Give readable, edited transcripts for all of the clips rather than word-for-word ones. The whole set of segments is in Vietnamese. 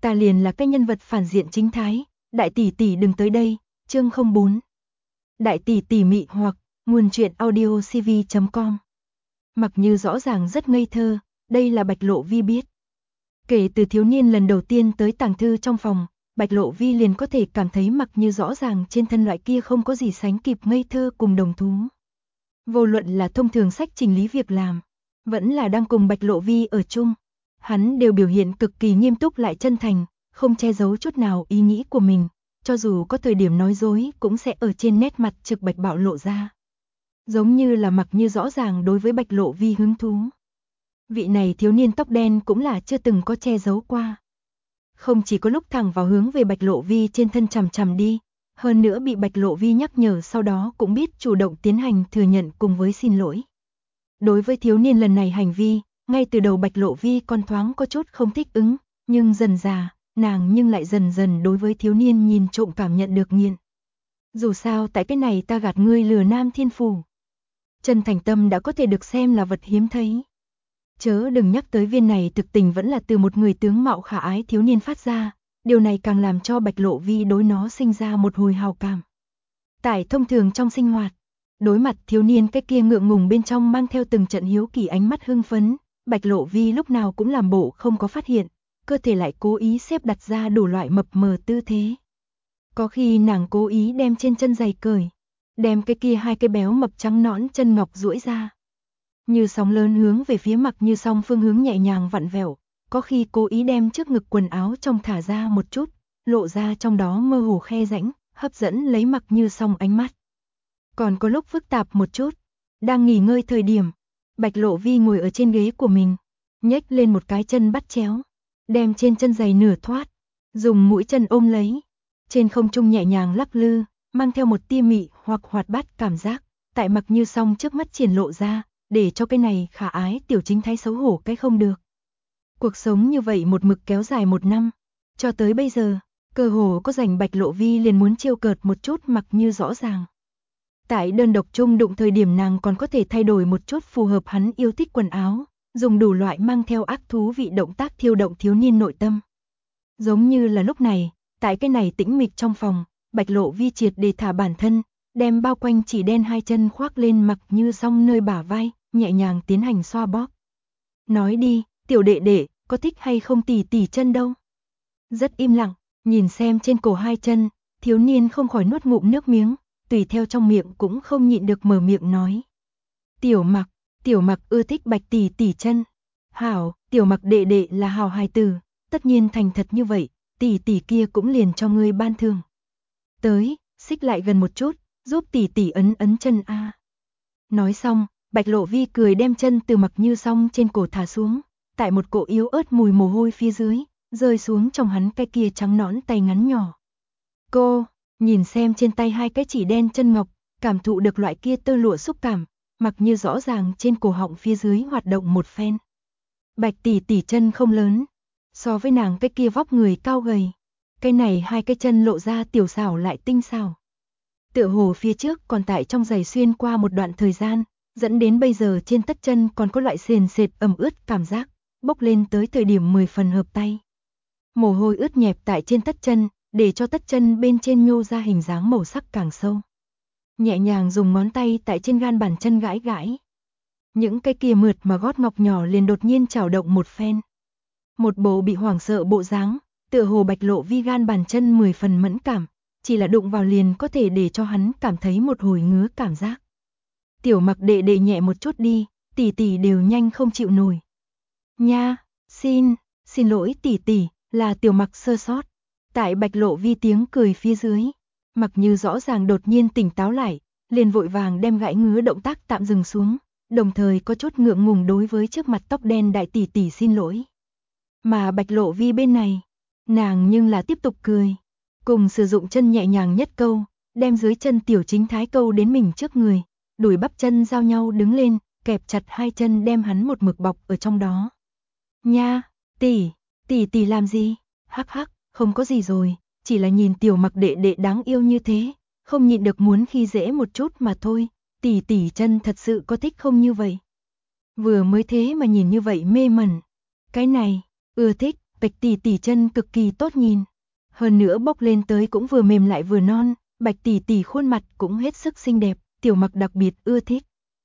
ta liền là cái nhân vật phản diện chính thái, đại tỷ tỷ đừng tới đây, chương 04. Đại tỷ tỷ mị hoặc, nguồn truyện audio cv.com. Mặc Như rõ ràng rất ngây thơ, đây là Bạch Lộ Vi biết. Kể từ thiếu niên lần đầu tiên tới tàng thư trong phòng, Bạch Lộ Vi liền có thể cảm thấy Mặc Như rõ ràng trên thân loại kia không có gì sánh kịp ngây thơ cùng đồng thú. Vô luận là thông thường sách chỉnh lý việc làm, vẫn là đang cùng Bạch Lộ Vi ở chung, hắn đều biểu hiện cực kỳ nghiêm túc lại chân thành, không che giấu chút nào ý nghĩ của mình, cho dù có thời điểm nói dối cũng sẽ ở trên nét mặt trực bạch bạo lộ ra. Giống như là Mặc Như rõ ràng đối với Bạch Lộ Vi hứng thú. Vị này thiếu niên tóc đen cũng là chưa từng có che giấu qua. Không chỉ có lúc thẳng vào hướng về Bạch Lộ Vi trên thân chằm chằm đi, hơn nữa bị Bạch Lộ Vi nhắc nhở sau đó cũng biết chủ động tiến hành thừa nhận cùng với xin lỗi. Đối với thiếu niên lần này hành vi, ngay từ đầu Bạch Lộ Vi còn thoáng có chút không thích ứng, nhưng dần dà, nàng nhưng lại dần dần đối với thiếu niên nhìn trộm cảm nhận được nghiện. Dù sao tại cái này ta gạt ngươi lừa nam thiên phủ. Chân thành tâm đã có thể được xem là vật hiếm thấy. Chớ đừng nhắc tới viên này thực tình vẫn là từ một người tướng mạo khả ái thiếu niên phát ra, điều này càng làm cho Bạch Lộ Vi đối nó sinh ra một hồi hào cảm. Tại thông thường trong sinh hoạt, đối mặt thiếu niên cái kia ngượng ngùng bên trong mang theo từng trận hiếu kỳ ánh mắt hưng phấn, Bạch Lộ Vi lúc nào cũng làm bộ không có phát hiện, cơ thể lại cố ý xếp đặt ra đủ loại mập mờ tư thế. Có khi nàng cố ý đem trên chân giày cởi, đem cái kia hai cái béo mập trắng nõn chân ngọc duỗi ra. Như sóng lớn hướng về phía Mặc Như song phương hướng nhẹ nhàng vặn vẹo, có khi cố ý đem trước ngực quần áo trong thả ra một chút, lộ ra trong đó mơ hồ khe rãnh, hấp dẫn lấy Mặc Như song ánh mắt. Còn có lúc phức tạp một chút, đang nghỉ ngơi thời điểm, Bạch Lộ Vi ngồi ở trên ghế của mình, nhếch lên một cái chân bắt chéo, đem trên chân giày nửa thoát, dùng mũi chân ôm lấy, trên không trung nhẹ nhàng lắc lư, mang theo một tia mị hoặc hoạt bát cảm giác, tại Mặc Như song trước mắt triển lộ ra, để cho cái này khả ái tiểu chính thái xấu hổ cái không được. Cuộc sống như vậy một mực kéo dài 1 năm, cho tới bây giờ, cơ hồ có rảnh Bạch Lộ Vi liền muốn trêu cợt một chút Mặc Như rõ ràng. Tại đơn độc chung đụng thời điểm nàng còn có thể thay đổi một chút phù hợp hắn yêu thích quần áo, dùng đủ loại mang theo ác thú vị động tác thiêu động thiếu niên nội tâm. Giống như là lúc này, tại cái này tĩnh mịch trong phòng, Bạch Lộ Vi triệt để thả bản thân, đem bao quanh chỉ đen hai chân khoác lên Mặc Như song nơi bả vai, nhẹ nhàng tiến hành xoa bóp. Nói đi, tiểu đệ đệ, có thích hay không tỉ tỉ chân đâu? Rất im lặng, nhìn xem trên cổ hai chân, thiếu niên không khỏi nuốt ngụm nước miếng, tùy theo trong miệng cũng không nhịn được mở miệng nói. Tiểu Mặc ưa thích Bạch tỷ tỷ chân. Hảo, Tiểu Mặc đệ đệ là hảo hài tử, tất nhiên thành thật như vậy, tỷ tỷ kia cũng liền cho ngươi ban thưởng. Tới, xích lại gần một chút, giúp tỷ tỷ ấn ấn chân a. Nói xong, Bạch Lộ Vi cười đem chân từ Mặc Như song trên cổ thả xuống, tại một cỗ yếu ớt mùi mồ hôi phía dưới, rơi xuống trong hắn cái kia trắng nõn tay ngắn nhỏ. Cô, nhìn xem trên tay hai cái chỉ đen chân ngọc, cảm thụ được loại kia tơ lụa xúc cảm, Mặc Như rõ ràng trên cổ họng phía dưới hoạt động một phen. Bạch tỷ tỷ chân không lớn, so với nàng cái kia vóc người cao gầy, cái này hai cái chân lộ ra tiểu xảo lại tinh xảo. Tựa hồ phía trước còn tại trong giày xuyên qua một đoạn thời gian, dẫn đến bây giờ trên tất chân còn có loại sền sệt ẩm ướt cảm giác, bốc lên tới thời điểm 10 phần hợp tay. Mồ hôi ướt nhẹp tại trên tất chân, để cho tất chân bên trên nhô ra hình dáng màu sắc càng sâu. Nhẹ nhàng dùng ngón tay tại trên gan bàn chân gãi gãi. Những cái kia mượt mà gót ngọc nhỏ liền đột nhiên chảo động một phen. Một bộ bị hoảng sợ bộ dáng, tựa hồ Bạch Lộ Vi gan bàn chân 10 phần mẫn cảm, chỉ là đụng vào liền có thể để cho hắn cảm thấy một hồi ngứa cảm giác. Tiểu Mặc đệ đệ nhẹ một chút đi, tỷ tỷ đều nhanh không chịu nổi. Nha, xin lỗi tỷ tỷ, là Tiểu Mặc sơ sót. Tại Bạch Lộ Vi tiếng cười phía dưới, Mặc Như rõ ràng đột nhiên tỉnh táo lại, liền vội vàng đem gãi ngứa động tác tạm dừng xuống, đồng thời có chút ngượng ngùng đối với trước mặt tóc đen đại tỷ tỷ xin lỗi. Mà Bạch Lộ Vi bên này, nàng nhưng là tiếp tục cười, cùng sử dụng chân nhẹ nhàng nhất câu, đem dưới chân tiểu chính thái câu đến mình trước người, đùi bắp chân giao nhau đứng lên, kẹp chặt hai chân đem hắn một mực bọc ở trong đó. Nha, tỷ làm gì? Hắc hắc, không có gì rồi, chỉ là nhìn Tiểu Mặc đệ đệ đáng yêu như thế, không nhịn được muốn khi dễ một chút mà thôi, tỷ chân thật sự có thích không như vậy? Vừa mới thế mà nhìn như vậy mê mẩn. Cái này, ưa thích, Bạch tỷ tỷ chân cực kỳ tốt nhìn. Hơn nữa bốc lên tới cũng vừa mềm lại vừa non, Bạch tỷ tỷ khuôn mặt cũng hết sức xinh đẹp, Tiểu Mặc đặc biệt ưa thích.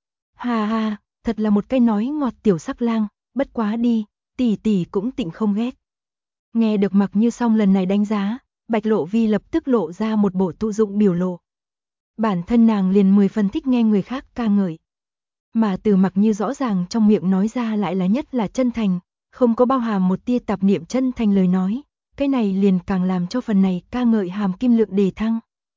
Ha ha, thật là một cái nói ngọt tiểu sắc lang, bất quá đi, tỷ tỷ cũng tịnh không ghét. Nghe được Mặc Như Song lần này đánh giá, Bạch Lộ Vi lập tức lộ ra một bộ tụ dụng biểu lộ. Bản thân nàng liền 10 phần thích nghe người khác ca ngợi. Mà từ Mặc Như rõ ràng trong miệng nói ra lại là nhất là chân thành, không có bao hàm một tia tạp niệm, chân thành lời nói, cái này liền càng làm cho phần này ca ngợi hàm kim lượng đề thăng.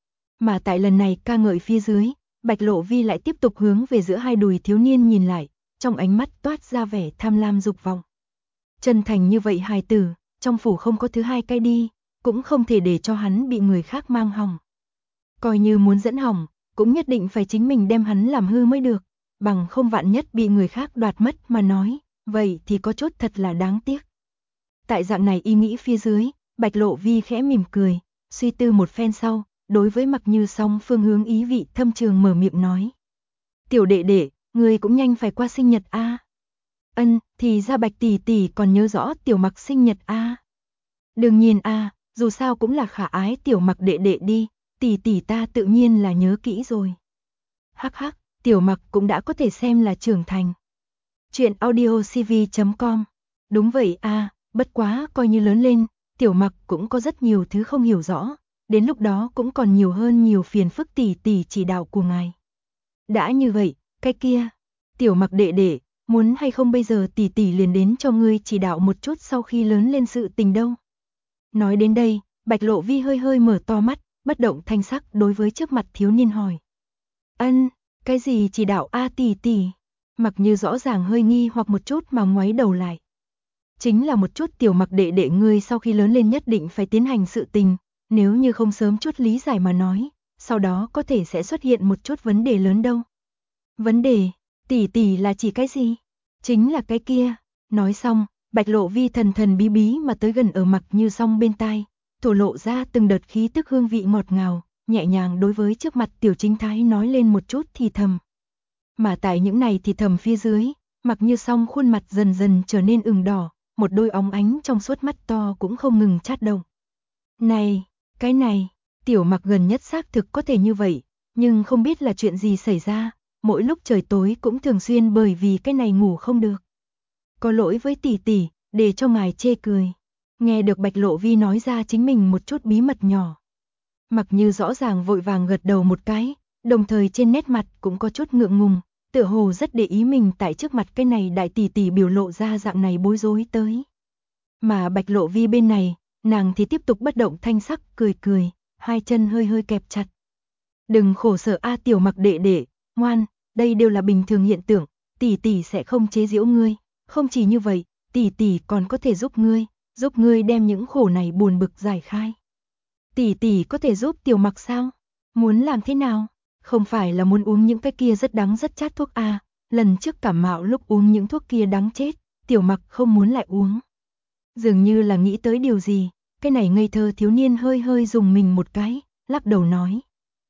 Mà tại lần này ca ngợi phía dưới, Bạch Lộ Vi lại tiếp tục hướng về giữa hai đùi thiếu niên nhìn lại, trong ánh mắt toát ra vẻ tham lam dục vọng. Chân thành như vậy hài tử, trong phủ không có thứ hai cái đi, cũng không thể để cho hắn bị người khác mang hỏng. Coi như muốn dẫn hỏng, cũng nhất định phải chính mình đem hắn làm hư mới được, bằng không vạn nhất bị người khác đoạt mất mà nói, vậy thì có chút thật là đáng tiếc. Tại dạng này ý nghĩ phía dưới, Bạch Lộ Vi khẽ mỉm cười, suy tư một phen sau, đối với Mặc Như Song phương hướng ý vị thâm trường mở miệng nói. Tiểu đệ đệ, ngươi cũng nhanh phải qua sinh nhật a. Ân, thì ra Bạch tỷ tỷ còn nhớ rõ Tiểu Mặc sinh nhật a. Đương nhiên a, dù sao cũng là khả ái Tiểu Mặc đệ đệ đi, tỷ tỷ ta tự nhiên là nhớ kỹ rồi. Hắc hắc, Tiểu Mặc cũng đã có thể xem là trưởng thành. Chuyện audiocv.com. Đúng vậy a, bất quá coi như lớn lên, Tiểu Mặc cũng có rất nhiều thứ không hiểu rõ, đến lúc đó cũng còn nhiều hơn nhiều phiền phức tỷ tỷ chỉ đạo của ngài. Đã như vậy, cái kia, Tiểu Mặc đệ đệ, muốn hay không bây giờ tỷ tỷ liền đến cho ngươi chỉ đạo một chút sau khi lớn lên sự tình đâu. Nói đến đây, Bạch Lộ Vi hơi hơi mở to mắt, bất động thanh sắc đối với trước mặt thiếu niên hỏi. Ân, cái gì chỉ đạo a tỷ tỷ? Mặc Như rõ ràng hơi nghi hoặc một chút mà ngoáy đầu lại. Chính là một chút Tiểu Mặc đệ đệ ngươi sau khi lớn lên nhất định phải tiến hành sự tình, nếu như không sớm chút lý giải mà nói, sau đó có thể sẽ xuất hiện một chút vấn đề lớn đâu. Vấn đề, tỷ tỷ là chỉ cái gì? Chính là cái kia. Nói xong, Bạch Lộ Vi thần thần bí bí mà tới gần ở Mặc Như Song bên tai, thổ lộ ra từng đợt khí tức hương vị ngọt ngào, nhẹ nhàng đối với trước mặt Tiểu Chính Thái nói lên một chút thì thầm. Mà tại những này thì thầm phía dưới, Mặc Như Song khuôn mặt dần dần trở nên ửng đỏ, một đôi óng ánh trong suốt mắt to cũng không ngừng chát động. Này, cái này, Tiểu Mặc gần nhất xác thực có thể như vậy, nhưng không biết là chuyện gì xảy ra, mỗi lúc trời tối cũng thường xuyên bởi vì cái này ngủ không được. Có lỗi với tỷ tỷ, để cho ngài chê cười. Nghe được Bạch Lộ Vi nói ra chính mình một chút bí mật nhỏ. Mặc Như rõ ràng vội vàng gật đầu một cái, đồng thời trên nét mặt cũng có chút ngượng ngùng, tựa hồ rất để ý mình tại trước mặt cái này đại tỷ tỷ biểu lộ ra dạng này bối rối tới. Mà Bạch Lộ Vi bên này, nàng thì tiếp tục bất động thanh sắc cười cười, hai chân hơi hơi kẹp chặt. Đừng khổ sở a Tiểu Mặc đệ đệ, ngoan, đây đều là bình thường hiện tượng, tỷ tỷ sẽ không chế giễu ngươi, không chỉ như vậy, tỷ tỷ còn có thể giúp ngươi đem những khổ này buồn bực giải khai. Tỷ tỷ có thể giúp Tiểu Mặc sao? Muốn làm thế nào? Không phải là muốn uống những cái kia rất đắng rất chát thuốc a, lần trước cảm mạo lúc uống những thuốc kia đắng chết, Tiểu Mặc không muốn lại uống. Dường như là nghĩ tới điều gì, cái này ngây thơ thiếu niên hơi hơi dùng mình một cái, lắc đầu nói.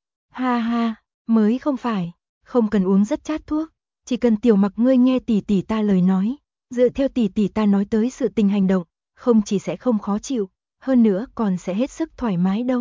Ha ha, mới không phải, không cần uống rất chát thuốc, chỉ cần Tiểu Mặc ngươi nghe tỷ tỷ ta lời nói, dựa theo tỷ tỷ ta nói tới sự tình hành động, không chỉ sẽ không khó chịu, hơn nữa còn sẽ hết sức thoải mái đâu.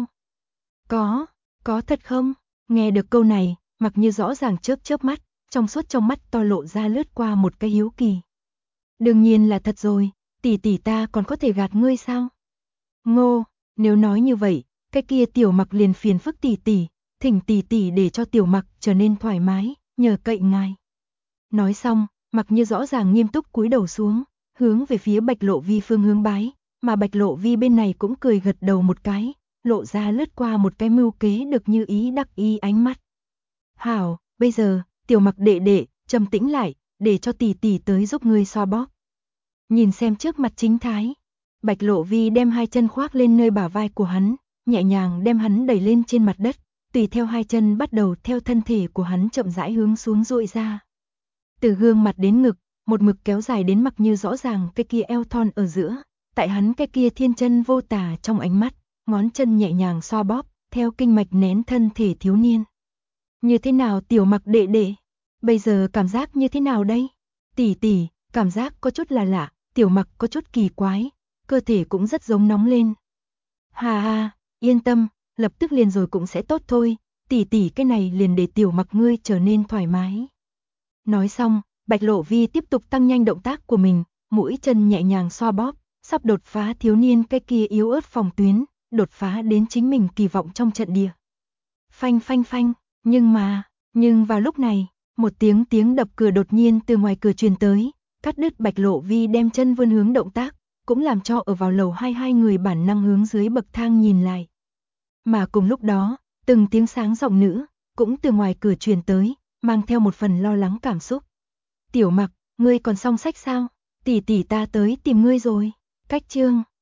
Có thật không? Nghe được câu này, Mặc Như rõ ràng chớp chớp mắt, trong suốt trong mắt to lộ ra lướt qua một cái hiếu kỳ. Đương nhiên là thật rồi, tỷ tỷ ta còn có thể gạt ngươi sao? Ngô, nếu nói như vậy, cái kia Tiểu Mặc liền phiền phức tỷ tỷ, thỉnh tỷ tỷ để cho Tiểu Mặc trở nên thoải mái, nhờ cậy ngài. Nói xong, Mặc Như rõ ràng nghiêm túc cúi đầu xuống, hướng về phía Bạch Lộ Vi phương hướng bái, mà Bạch Lộ Vi bên này cũng cười gật đầu một cái, lộ ra lướt qua một cái mưu kế được như ý đắc ý ánh mắt. Hảo, bây giờ, Tiểu Mặc đệ đệ, trầm tĩnh lại, để cho tỷ tỷ tới giúp ngươi xoa bóp. Nhìn xem trước mặt Chính Thái, Bạch Lộ Vi đem hai chân khoác lên nơi bả vai của hắn, nhẹ nhàng đem hắn đẩy lên trên mặt đất, tùy theo hai chân bắt đầu theo thân thể của hắn chậm rãi hướng xuống duỗi ra. Từ gương mặt đến ngực, một mực kéo dài đến Mặc Như rõ ràng cái kia eo thon ở giữa, tại hắn cái kia thiên chân vô tả trong ánh mắt, ngón chân nhẹ nhàng xoa bóp, theo kinh mạch nén thân thể thiếu niên. Như thế nào Tiểu Mặc đệ đệ? Bây giờ cảm giác như thế nào đây? Tỷ tỷ, cảm giác có chút là lạ, Tiểu Mặc có chút kỳ quái, cơ thể cũng rất giống nóng lên. Hà hà, yên tâm, lập tức liền rồi cũng sẽ tốt thôi, tỷ tỷ cái này liền để tiểu Mặc ngươi trở nên thoải mái. Nói xong, Bạch Lộ Vi tiếp tục tăng nhanh động tác của mình, mũi chân nhẹ nhàng xoa bóp, sắp đột phá thiếu niên cái kia yếu ớt phòng tuyến, đột phá đến chính mình kỳ vọng trong trận địa. Phanh phanh phanh, nhưng vào lúc này, một tiếng đập cửa đột nhiên từ ngoài cửa truyền tới, cắt đứt Bạch Lộ Vi đem chân vươn hướng động tác, cũng làm cho ở vào lầu hai người bản năng hướng dưới bậc thang nhìn lại. Mà cùng lúc đó, từng tiếng sáng giọng nữ cũng từ ngoài cửa truyền tới, mang theo một phần lo lắng cảm xúc. Tiểu Mặc, ngươi còn xong sách sao? Tỷ tỷ ta tới tìm ngươi rồi. Cách chương